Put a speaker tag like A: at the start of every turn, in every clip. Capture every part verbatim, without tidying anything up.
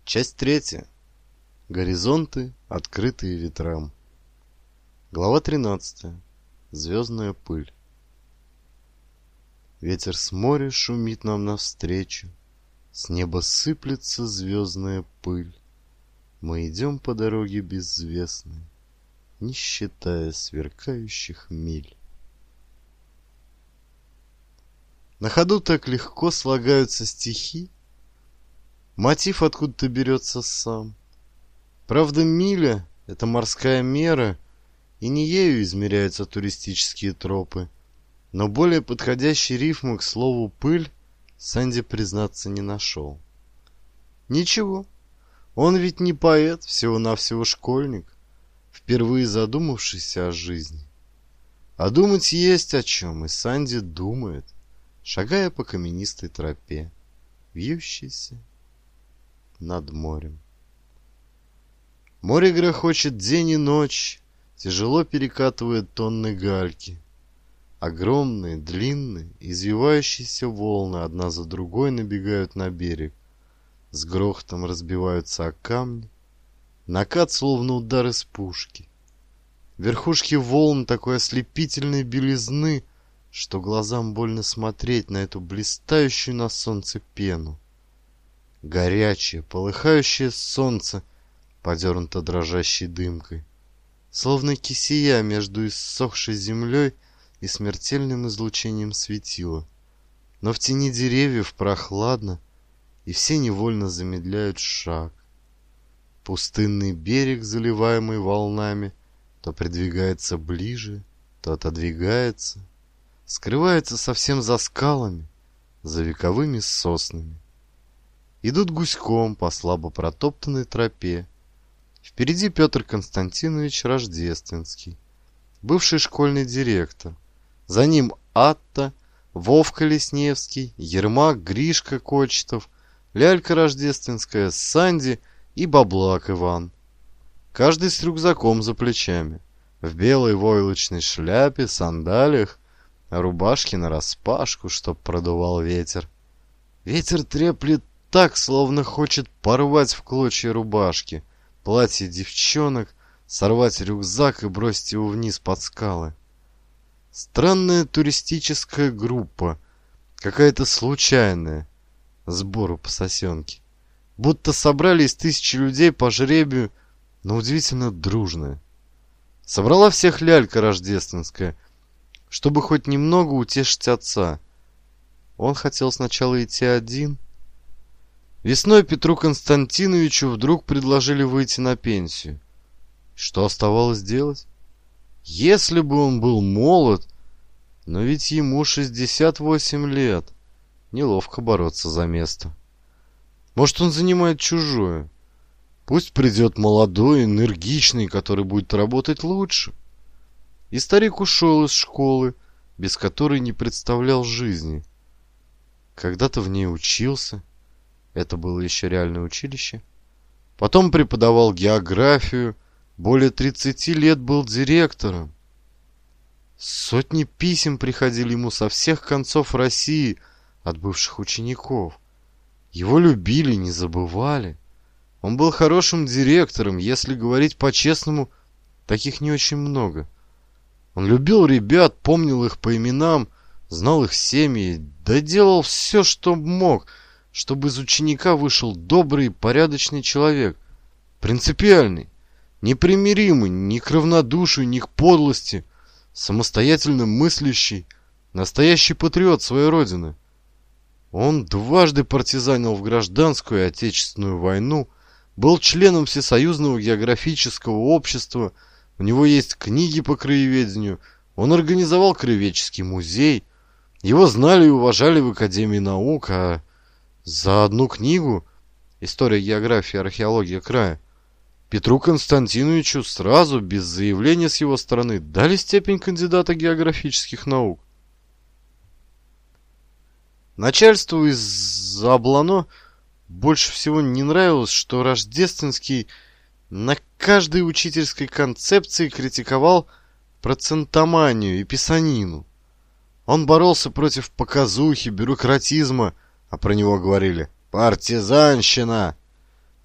A: Часть третья. Горизонты, открытые ветрам. Глава тринадцатая. Звездная пыль. Ветер с моря шумит нам навстречу, с неба сыплется звездная пыль. Мы идем по дороге беззвездной, не считая сверкающих миль. На ходу так легко слагаются стихи, мотив откуда-то берется сам. Правда, миля — это морская мера, и не ею измеряются туристические тропы. Но более подходящей рифмы к слову «пыль» Санди, признаться, не нашел. Ничего, он ведь не поэт, всего-навсего школьник, впервые задумавшийся о жизни. А думать есть о чем, и Санди думает, шагая по каменистой тропе, вьющейся над морем. Море грохочет день и ночь, тяжело перекатывает тонны гальки. Огромные, длинные, извивающиеся волны одна за другой набегают на берег, с грохотом разбиваются о камни. Накат, словно удар из пушки. Верхушки волн такой ослепительной белизны, что глазам больно смотреть на эту блистающую на солнце пену. Горячее, полыхающее солнце подернуто дрожащей дымкой, словно кисея между иссохшей землей и смертельным излучением светила. Но в тени деревьев прохладно, и все невольно замедляют шаг. Пустынный берег, заливаемый волнами, то придвигается ближе, то отодвигается, скрывается совсем за скалами, за вековыми соснами. Идут гуськом по слабо протоптанной тропе. Впереди Петр Константинович Рождественский, бывший школьный директор. За ним Атта, Вовка Лесневский, Ермак, Гришка Кочетов, Лялька Рождественская, Санди и Баблак Иван. Каждый с рюкзаком за плечами, в белой войлочной шляпе, сандалиях, а рубашке нараспашку, чтоб продувал ветер. Ветер треплет так, словно хочет порвать в клочья рубашки, платье девчонок, сорвать рюкзак и бросить его вниз под скалы. Странная туристическая группа, какая-то случайная, сбору по сосенке. Будто собрали из тысячи людей по жребию, но удивительно дружная. Собрала всех Лялька Рождественская, чтобы хоть немного утешить отца. Он хотел сначала идти один. Весной Петру Константиновичу вдруг предложили выйти на пенсию. Что оставалось делать? Если бы он был молод, но ведь ему шестьдесят восемь лет, неловко бороться за место. Может, он занимает чужое? Пусть придет молодой, энергичный, который будет работать лучше. И старик ушел из школы, без которой не представлял жизни. Когда-то в ней учился. Это было еще реальное училище. Потом преподавал географию. Более тридцати лет был директором. Сотни писем приходили ему со всех концов России от бывших учеников. Его любили, не забывали. Он был хорошим директором, если говорить по-честному, таких не очень много. Он любил ребят, помнил их по именам, знал их семьи, да делал все, что мог, чтобы из ученика вышел добрый и порядочный человек, принципиальный, непримиримый ни к равнодушию, ни к подлости, самостоятельно мыслящий, настоящий патриот своей родины. Он дважды партизанил в гражданскую и отечественную войну, был членом Всесоюзного географического общества, у него есть книги по краеведению, он организовал краеведческий музей, его знали и уважали в Академии наук, а за одну книгу «История географии и археология края» Петру Константиновичу сразу, без заявления с его стороны, дали степень кандидата географических наук. Начальству из Облано больше всего не нравилось, что Рождественский на каждой учительской концепции критиковал процентоманию и писанину. Он боролся против показухи, бюрократизма, а про него говорили «партизанщина».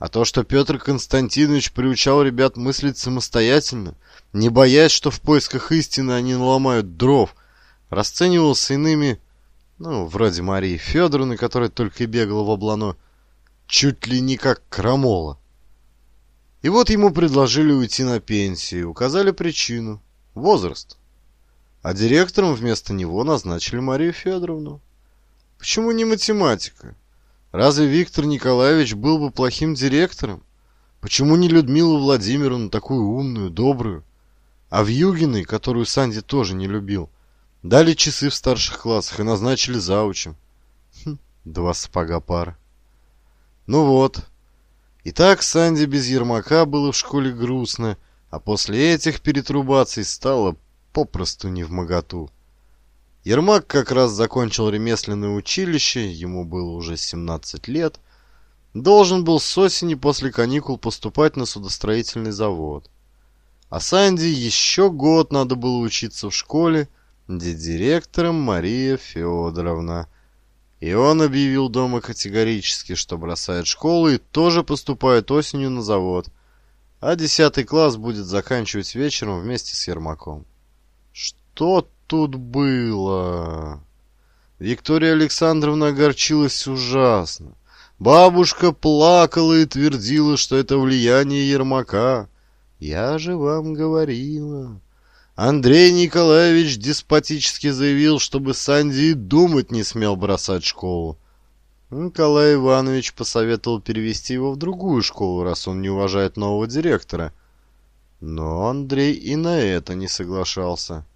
A: А то, что Петр Константинович приучал ребят мыслить самостоятельно, не боясь, что в поисках истины они наломают дров, расценивался иными, ну, вроде Марии Федоровны, которая только и бегала в облано, чуть ли не как крамола. И вот ему предложили уйти на пенсию, указали причину – возраст. А директором вместо него назначили Марию Федоровну. Почему не математика? Разве Виктор Николаевич был бы плохим директором? Почему не Людмилу Владимировну, такую умную, добрую? А Вьюгиной, которую Санди тоже не любил, дали часы в старших классах и назначили заучем. Хм, два сапога пара. Ну вот. И так Санди без Ермака было в школе грустно, а после этих перетрубаций стало попросту невмоготу. Ермак как раз закончил ремесленное училище, ему было уже семнадцать лет, должен был с осени после каникул поступать на судостроительный завод. А Санди еще год надо было учиться в школе, где директором Мария Федоровна. И он объявил дома категорически, что бросает школу и тоже поступает осенью на завод, а десятый класс будет заканчивать вечером вместе с Ермаком. Что тут было? Виктория Александровна огорчилась ужасно. Бабушка плакала и твердила, что это влияние Ермака. Я же вам говорила. Андрей Николаевич деспотически заявил, чтобы Санди и думать не смел бросать школу. Николай Иванович посоветовал перевести его в другую школу, раз он не уважает нового директора. Но Андрей и на это не соглашался.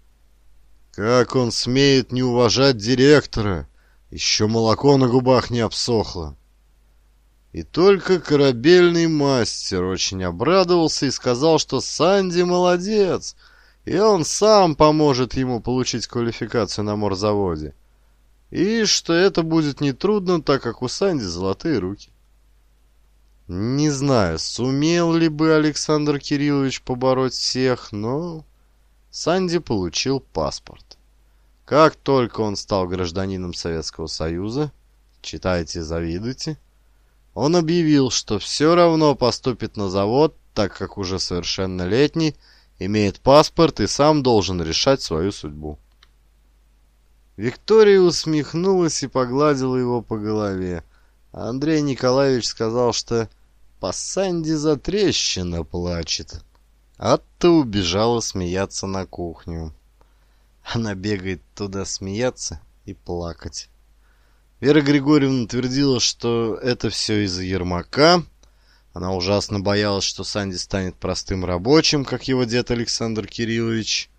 A: Как он смеет не уважать директора? Еще молоко на губах не обсохло. И только корабельный мастер очень обрадовался и сказал, что Санди молодец, и он сам поможет ему получить квалификацию на морзаводе. И что это будет нетрудно, так как у Санди золотые руки. Не знаю, сумел ли бы Александр Кириллович побороть всех, но Санди получил паспорт. Как только он стал гражданином Советского Союза, читайте, завидуйте, он объявил, что все равно поступит на завод, так как уже совершеннолетний, имеет паспорт и сам должен решать свою судьбу. Виктория усмехнулась и погладила его по голове. А Андрей Николаевич сказал, что по Санди затрещина плачет. Атта убежала смеяться на кухню. Она бегает туда смеяться и плакать. Вера Григорьевна твердила, что это все из-за Ермака. Она ужасно боялась, что Санди станет простым рабочим, как его дед Александр Кириллович.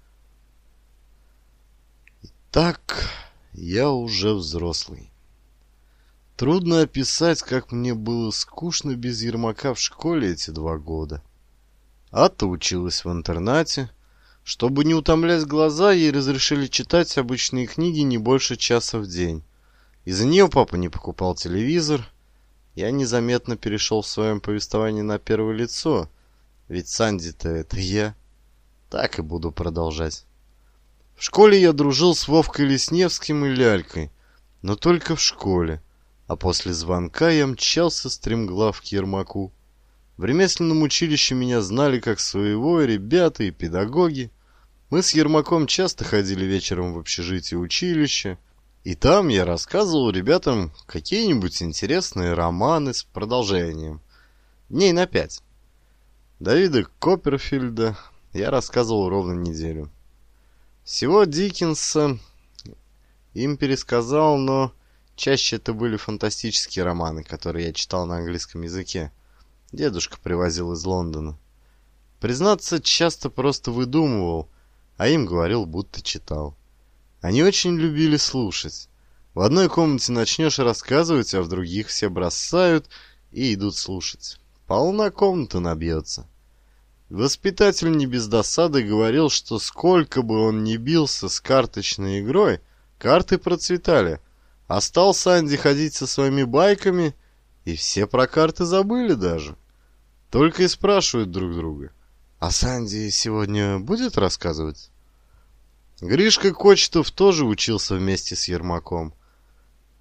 A: Итак, я уже взрослый. Трудно описать, как мне было скучно без Ермака в школе эти два года. Атта училась в интернате. Чтобы не утомлять глаза, ей разрешили читать обычные книги не больше часа в день. Из-за нее папа не покупал телевизор. Я незаметно перешел в своем повествовании на первое лицо, ведь Санди-то это я. Так и буду продолжать. В школе я дружил с Вовкой Лесневским и Лялькой, но только в школе, а после звонка я мчался стремглав к Ермаку. В ремесленном училище меня знали как своего и ребята, и педагоги. Мы с Ермаком часто ходили вечером в общежитие училища, и там я рассказывал ребятам какие-нибудь интересные романы с продолжением. Дней на пять. Давида Копперфильда я рассказывал ровно неделю. Всего Диккенса им пересказал, но чаще это были фантастические романы, которые я читал на английском языке. Дедушка привозил из Лондона. Признаться, часто просто выдумывал, а им говорил, будто читал. Они очень любили слушать. В одной комнате начнешь рассказывать, а в других все бросают и идут слушать. Полна комната набьется. Воспитатель не без досады говорил, что сколько бы он ни бился с карточной игрой, карты процветали. А стал Санди ходить со своими байками, и все про карты забыли даже. Только и спрашивают друг друга: «А Санди сегодня будет рассказывать?» Гришка Кочетов тоже учился вместе с Ермаком.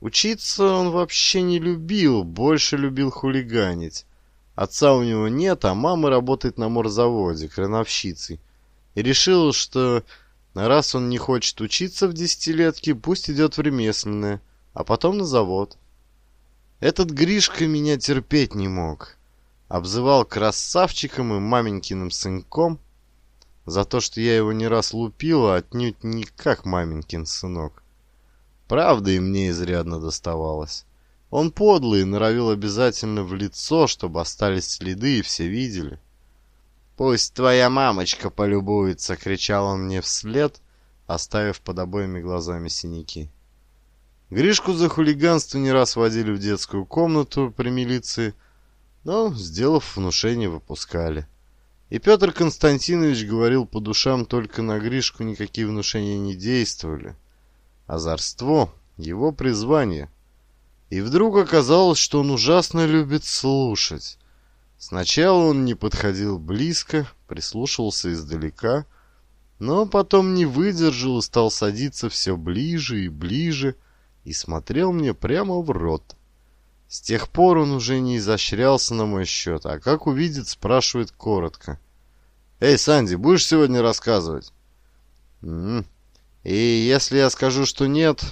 A: Учиться он вообще не любил, больше любил хулиганить. Отца у него нет, а мама работает на морзаводе, крановщицей. И решил, что раз он не хочет учиться в десятилетке, пусть идет в ремесленное, а потом на завод. Этот Гришка меня терпеть не мог. Обзывал красавчиком и маменькиным сынком за то, что я его не раз лупил, а отнюдь не как маменькин сынок. Правда, и мне изрядно доставалось. Он подлый и норовил обязательно в лицо, чтобы остались следы и все видели. «Пусть твоя мамочка полюбуется!» — кричал он мне вслед, оставив под обоими глазами синяки. Гришку за хулиганство не раз водили в детскую комнату при милиции, но, сделав внушение, выпускали. И Петр Константинович говорил по душам, только на Гришку никакие внушения не действовали. Озорство — его призвание. И вдруг оказалось, что он ужасно любит слушать. Сначала он не подходил близко, прислушивался издалека, но потом не выдержал и стал садиться все ближе и ближе и смотрел мне прямо в рот. С тех пор он уже не изощрялся на мой счет, а как увидит, спрашивает коротко. «Эй, Санди, будешь сегодня рассказывать?» «М-м. И если я скажу, что нет...»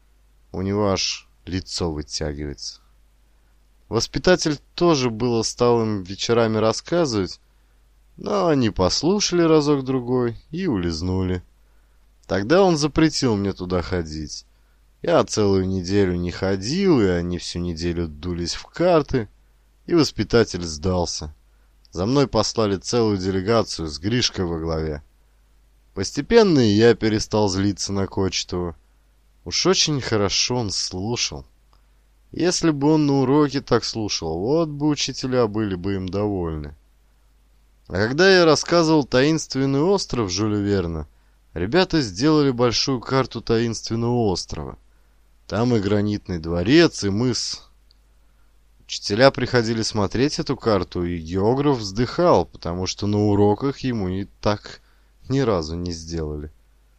A: У него аж лицо вытягивается. Воспитатель тоже было стал им вечерами рассказывать, но они послушали разок-другой и улизнули. Тогда он запретил мне туда ходить. Я целую неделю не ходил, и они всю неделю дулись в карты, и воспитатель сдался. За мной послали целую делегацию с Гришкой во главе. Постепенно и я перестал злиться на Кочетова. Уж очень хорошо он слушал. Если бы он на уроке так слушал, вот бы учителя были бы им довольны. А когда я рассказывал «Таинственный остров» Жюля Верна, ребята сделали большую карту таинственного острова. Там и гранитный дворец, и мыс. Учителя приходили смотреть эту карту, и географ вздыхал, потому что на уроках ему и так ни разу не сделали.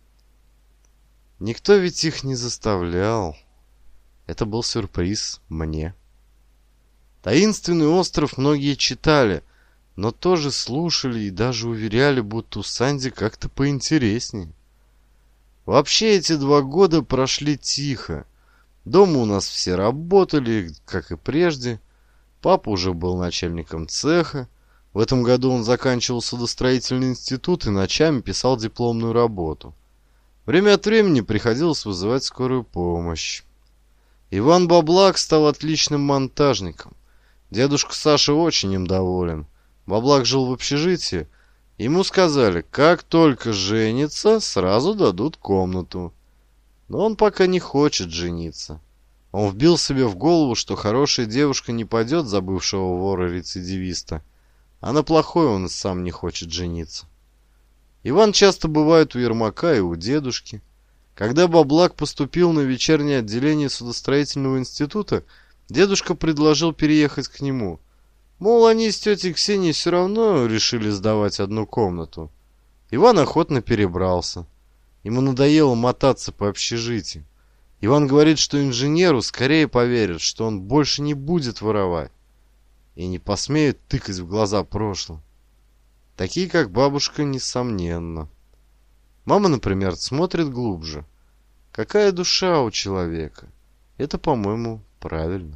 A: Никто ведь их не заставлял. Это был сюрприз мне. «Таинственный остров» многие читали, но тоже слушали и даже уверяли, будто у Санди как-то поинтереснее. Вообще эти два года прошли тихо. Дома у нас все работали, как и прежде. Папа уже был начальником цеха. В этом году он заканчивал судостроительный институт и ночами писал дипломную работу. Время от времени приходилось вызывать скорую помощь. Иван Баблак стал отличным монтажником. Дедушка Саша очень им доволен. Баблак жил в общежитии. Ему сказали, как только женится, сразу дадут комнату. Но он пока не хочет жениться. Он вбил себе в голову, что хорошая девушка не пойдет за бывшего вора-рецидивиста, а на плохой он сам не хочет жениться. Иван часто бывает у Ермака и у дедушки. Когда Баблак поступил на вечернее отделение судостроительного института, дедушка предложил переехать к нему. Мол, они с тетей Ксенией все равно решили сдавать одну комнату. Иван охотно перебрался. Ему надоело мотаться по общежитию. Иван говорит, что инженеру скорее поверят, что он больше не будет воровать и не посмеют тыкать в глаза прошлым. Такие, как бабушка, несомненно. Мама, например, смотрит глубже. Какая душа у человека? Это, по-моему, правильно.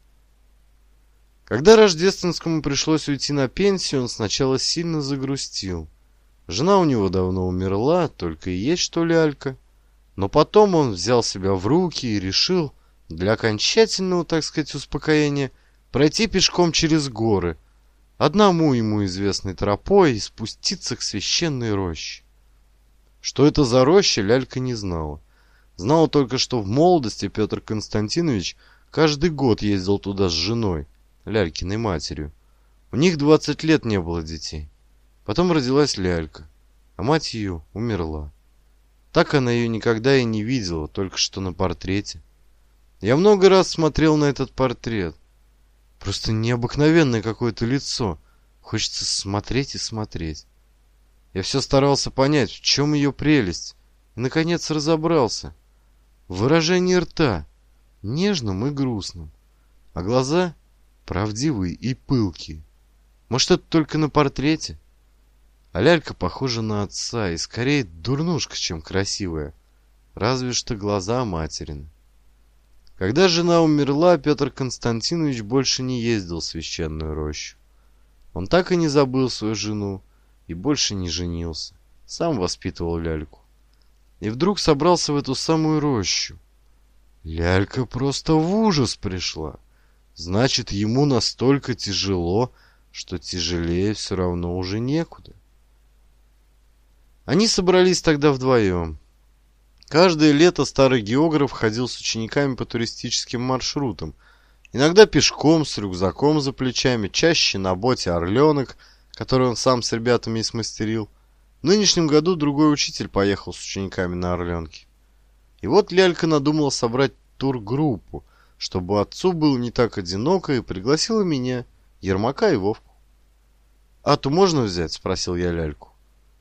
A: Когда Рождественскому пришлось уйти на пенсию, он сначала сильно загрустил. Жена у него давно умерла, только и есть что лялька. Но потом он взял себя в руки и решил, для окончательного, так сказать, успокоения, пройти пешком через горы, одному ему известной тропой, и спуститься к священной роще. Что это за роща, лялька не знала. Знала только, что в молодости Петр Константинович каждый год ездил туда с женой, лялькиной матерью. У них двадцать лет не было детей. Потом родилась лялька, а мать ее умерла. Так она ее никогда и не видела, только что на портрете. Я много раз смотрел на этот портрет. Просто необыкновенное какое-то лицо. Хочется смотреть и смотреть. Я все старался понять, в чем ее прелесть. И, наконец, разобрался. В выражении рта. нежным и грустным, а глаза правдивые и пылкие. Может, это только на портрете? А лялька похожа на отца и скорее дурнушка, чем красивая. Разве что глаза материны. Когда жена умерла, Петр Константинович больше не ездил в священную рощу. Он так и не забыл свою жену и больше не женился. Сам воспитывал ляльку. И вдруг собрался в эту самую рощу. Лялька просто в ужас пришла. Значит, ему настолько тяжело, что тяжелее все равно уже некуда. Они собрались тогда вдвоем. Каждое лето старый географ ходил с учениками по туристическим маршрутам. Иногда пешком, с рюкзаком за плечами, чаще на боте «Орленок», который он сам с ребятами и смастерил. В нынешнем году другой учитель поехал с учениками на «Орленке». И вот лялька надумала собрать тургруппу, чтобы отцу было не так одиноко, и пригласила меня, Ермака и Вовку. «Ату можно взять?» — спросил я ляльку.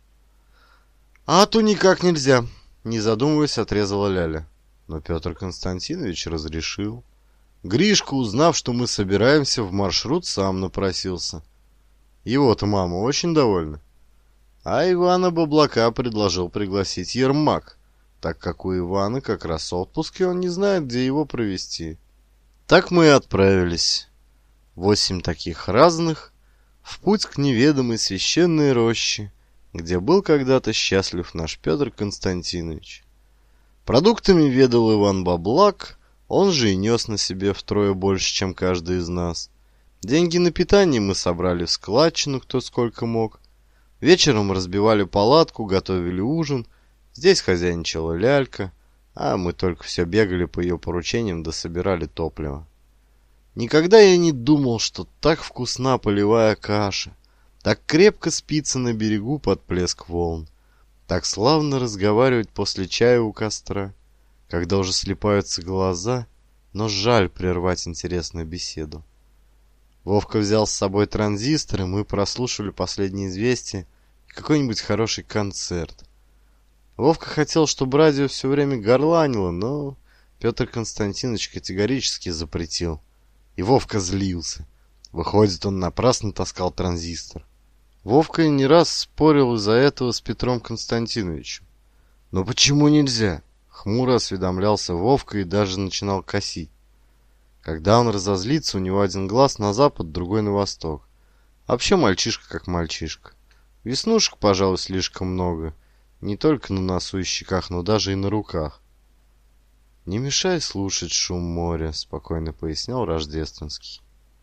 A: «Ату никак нельзя», — не задумываясь, отрезала ляля. Но Петр Константинович разрешил. Гришка, узнав, что мы собираемся в маршрут, сам напросился. Его-то мама очень довольна. А Ивана Баблака предложил пригласить Ермак, так как у Ивана как раз отпуск, и он не знает, где его провести. Так мы и отправились. Восемь таких разных, в путь к неведомой священной роще, где был когда-то счастлив наш Петр Константинович. Продуктами ведал Иван Баблак, он же и нес на себе втрое больше, чем каждый из нас. Деньги на питание мы собрали в складчину, кто сколько мог. Вечером разбивали палатку, готовили ужин. Здесь хозяйничала лялька, а мы только все бегали по ее поручениям да собирали топливо. Никогда я не думал, что так вкусна полевая каша, так крепко спится на берегу под плеск волн, так славно разговаривать после чая у костра, когда уже слипаются глаза, но жаль прервать интересную беседу. Вовка взял с собой транзистор, и мы прослушали последние известия и какой-нибудь хороший концерт. Вовка хотел, чтобы радио все время горланило, но Петр Константинович категорически запретил. И Вовка злился. Выходит, он напрасно таскал транзистор. Вовка не раз спорил из-за этого с Петром Константиновичем. «Но почему нельзя?» Хмуро осведомлялся Вовка и даже начинал косить. Когда он разозлится, у него один глаз на запад, другой на восток. Вообще мальчишка как мальчишка. Веснушек, пожалуй, слишком много. Не только на носу и щеках, но даже и на руках. «Не мешай слушать шум моря», — спокойно пояснял Рождественский.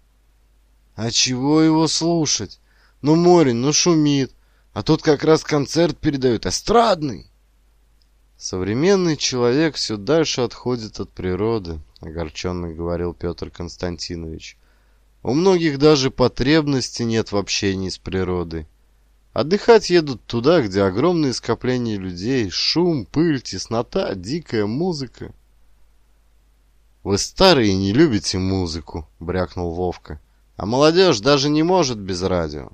A: «А чего его слушать? Ну море, ну шумит. А тут как раз концерт передают, эстрадный». «Современный человек все дальше отходит от природы», — огорченно говорил Петр Константинович. «У многих даже потребности нет в общении с природой. Отдыхать едут туда, где огромные скопления людей, шум, пыль, теснота, дикая музыка». «Вы старые не любите музыку», — брякнул Вовка. «А молодежь даже не может без радио».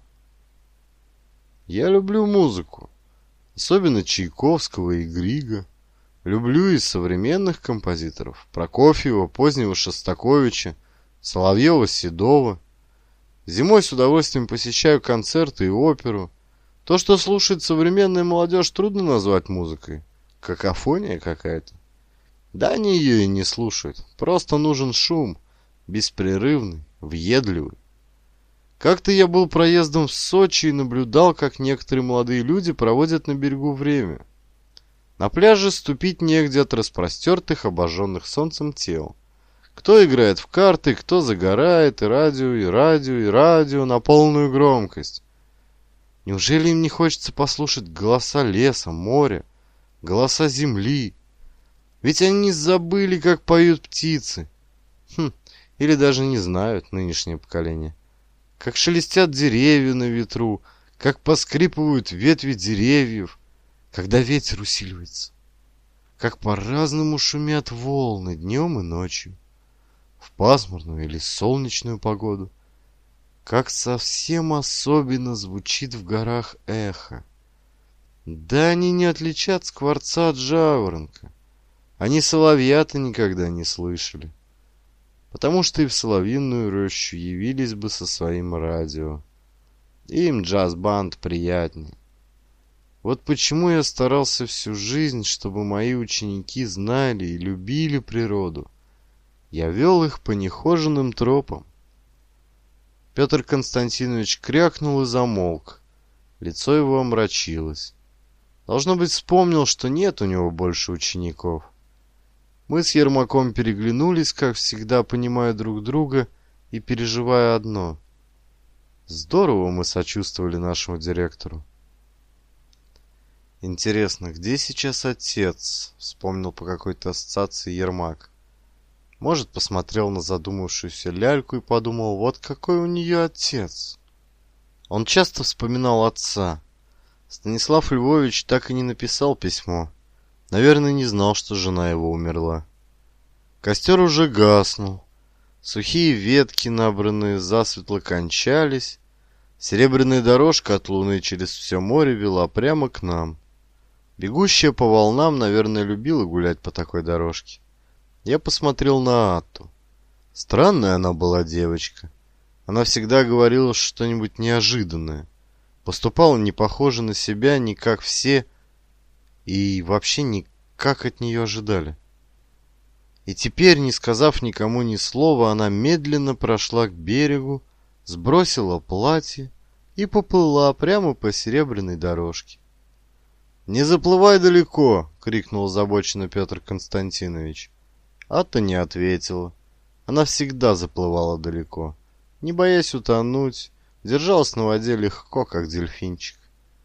A: «Я люблю музыку. Особенно Чайковского и Грига. Люблю из современных композиторов Прокофьева, позднего Шостаковича, Соловьева, Седова. Зимой с удовольствием посещаю концерты и оперу. То, что слушает современная молодежь, трудно назвать музыкой. Какофония какая-то. Да они ее и не слушают. Просто нужен шум, беспрерывный, въедливый. Как-то я был проездом в Сочи и наблюдал, как некоторые молодые люди проводят на берегу время. На пляже ступить негде от распростертых, обожженных солнцем тел. Кто играет в карты, кто загорает, и радио, и радио, и радио на полную громкость. Неужели им не хочется послушать голоса леса, моря, голоса земли? Ведь они забыли, как поют птицы. Хм, или даже не знают нынешнее поколение. Как шелестят деревья на ветру, как поскрипывают ветви деревьев, когда ветер усиливается. Как по-разному шумят волны днем и ночью, в пасмурную или солнечную погоду. Как совсем особенно звучит в горах эхо. Да они не отличат скворца от жаворонка. Они соловья-то никогда не слышали, потому что и в соловьиную рощу явились бы со своим радио. Им джаз-банд приятнее. Вот почему я старался всю жизнь, чтобы мои ученики знали и любили природу. Я вел их по нехоженным тропам. Петр Константинович крякнул и замолк. Лицо его омрачилось. Должно быть, вспомнил, что нет у него больше учеников. Мы с Ермаком переглянулись, как всегда, понимая друг друга и переживая одно. Здорово мы сочувствовали нашему директору. «Интересно, где сейчас отец?» — вспомнил по какой-то ассоциации Ермак. Может, посмотрел на задумавшуюся ляльку и подумал, вот какой у нее отец. Он часто вспоминал отца. Станислав Львович так и не написал письмо. Наверное, не знал, что жена его умерла. Костер уже гаснул. Сухие ветки, набранные засветло, кончались. Серебряная дорожка от луны через все море вела прямо к нам. Бегущая по волнам, наверное, любила гулять по такой дорожке. Я посмотрел на Атту. Странная она была девочка. Она всегда говорила что-нибудь неожиданное. Поступала не похоже на себя, не как все, и вообще не как от нее ожидали. И теперь, не сказав никому ни слова, она медленно прошла к берегу, сбросила платье и поплыла прямо по серебряной дорожке. «Не заплывай далеко!» — крикнул озабоченно Петр Константинович. Атта не ответила. Она всегда заплывала далеко, не боясь утонуть, держалась на воде легко, как дельфинчик.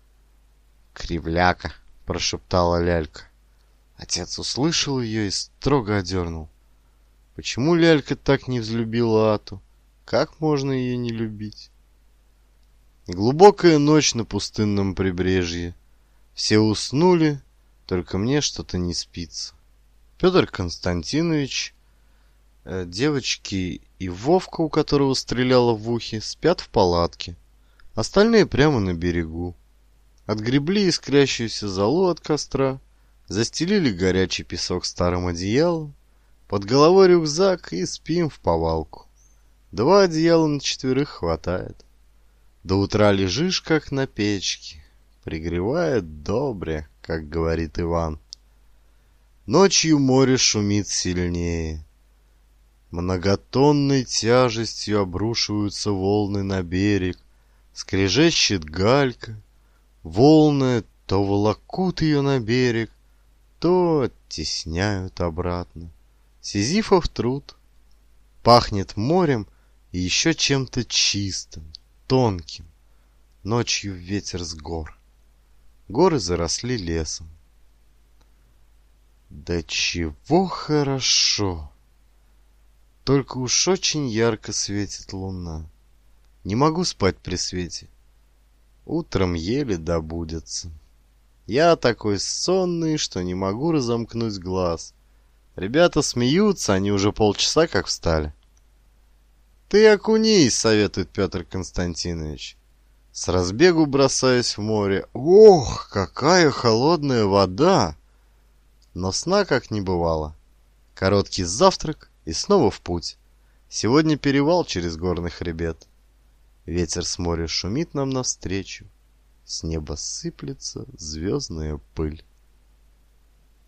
A: «Кривляка!» — прошептала лялька. Отец услышал ее и строго одернул. Почему лялька так не взлюбила Атту? Как можно ее не любить? Глубокая ночь на пустынном прибрежье. Все уснули, только мне что-то не спится. Петр Константинович, э, девочки и Вовка, у которого стреляла в ухе, спят в палатке. Остальные прямо на берегу. Отгребли искрящуюся золу от костра, застелили горячий песок старым одеялом, под головой рюкзак и спим вповалку. Два одеяла на четверых хватает. До утра лежишь, как на печке, пригревает добре, как говорит Иван. Ночью море шумит сильнее. Многотонной тяжестью обрушиваются волны на берег, скрежещет галька. Волны то волокут ее на берег, то оттесняют обратно. Сизифов труд. Пахнет морем и еще чем-то чистым, тонким. Ночью ветер с гор. Горы заросли лесом. Да чего хорошо! Только уж очень ярко светит луна. Не могу спать при свете. Утром еле добудется. Я такой сонный, что не могу разомкнуть глаз. Ребята смеются, они уже полчаса как встали. «Ты окунись», — советует Петр Константинович. С разбегу бросаюсь в море. Ох, какая холодная вода! Но сна как не бывало. Короткий завтрак и снова в путь. Сегодня перевал через горный хребет. Ветер с моря шумит нам навстречу. С неба сыплется звездная пыль.